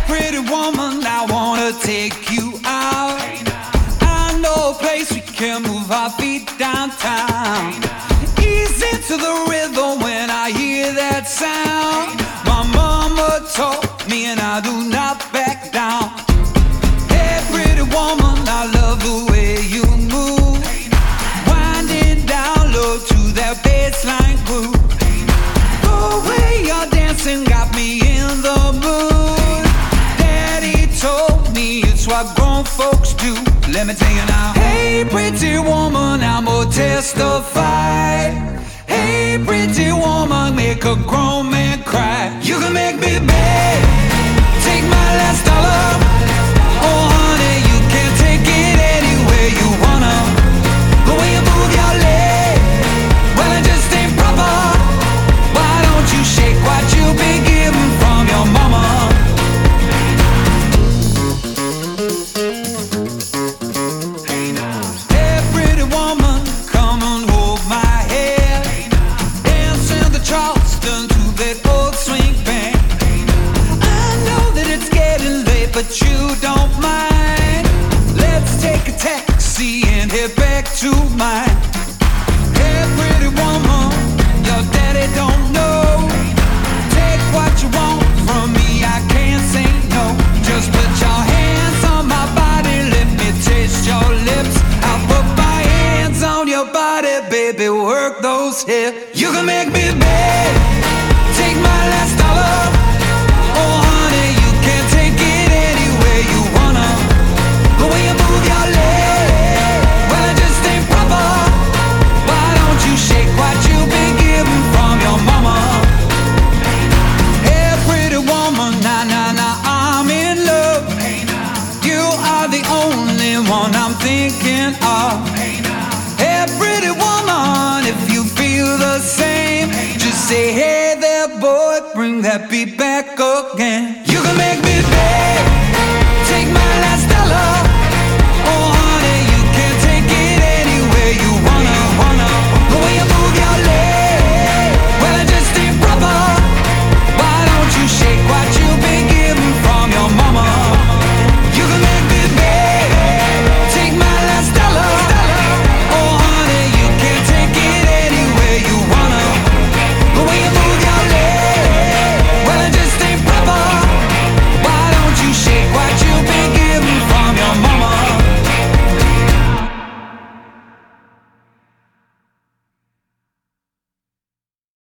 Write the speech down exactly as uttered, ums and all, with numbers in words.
pretty woman, I wanna take you out. I know a place we can move our feet downtown. Easy to the rhythm when I hear that sound. My mama told me and I do not back down. Hey pretty woman, I love the way you move. Winding down low to that bassline groove. The way you're dancing got me in the mood. Daddy told me it's what grown folks do. Let me tell you now. Hey pretty woman, I'm gonna testify. Hey pretty woman, make a grown man cry. You can make me beg, take my last dollar. Oh honey, you can take it anywhere you wanna. The way you move your leg, well it just ain't proper. Why don't you shake what you've been given from your mama? Hey pretty woman, come and hold my hand. Dance in the Charleston to that old swing band. I know that it's getting late, but you don't mind. Let's take a taxi and head back to mine. Hey pretty woman, your daddy don't know. Take what you want from me, I can't say no. Just put your hands on my body, let me taste your lips. I'll put my hands on your body, baby, work those hips. You can make me beg, take my last dollar. Oh honey, you can take it anywhere you wanna. The way you move your leg, well it just ain't proper. Why don't you shake what you've been given from your mama? Hey pretty woman, nah nah nah, I'm in love. You are the only one I'm thinking of. Hey pretty woman, if you feel the same, just say hey there boy, bring that beat back again. You can make me beg,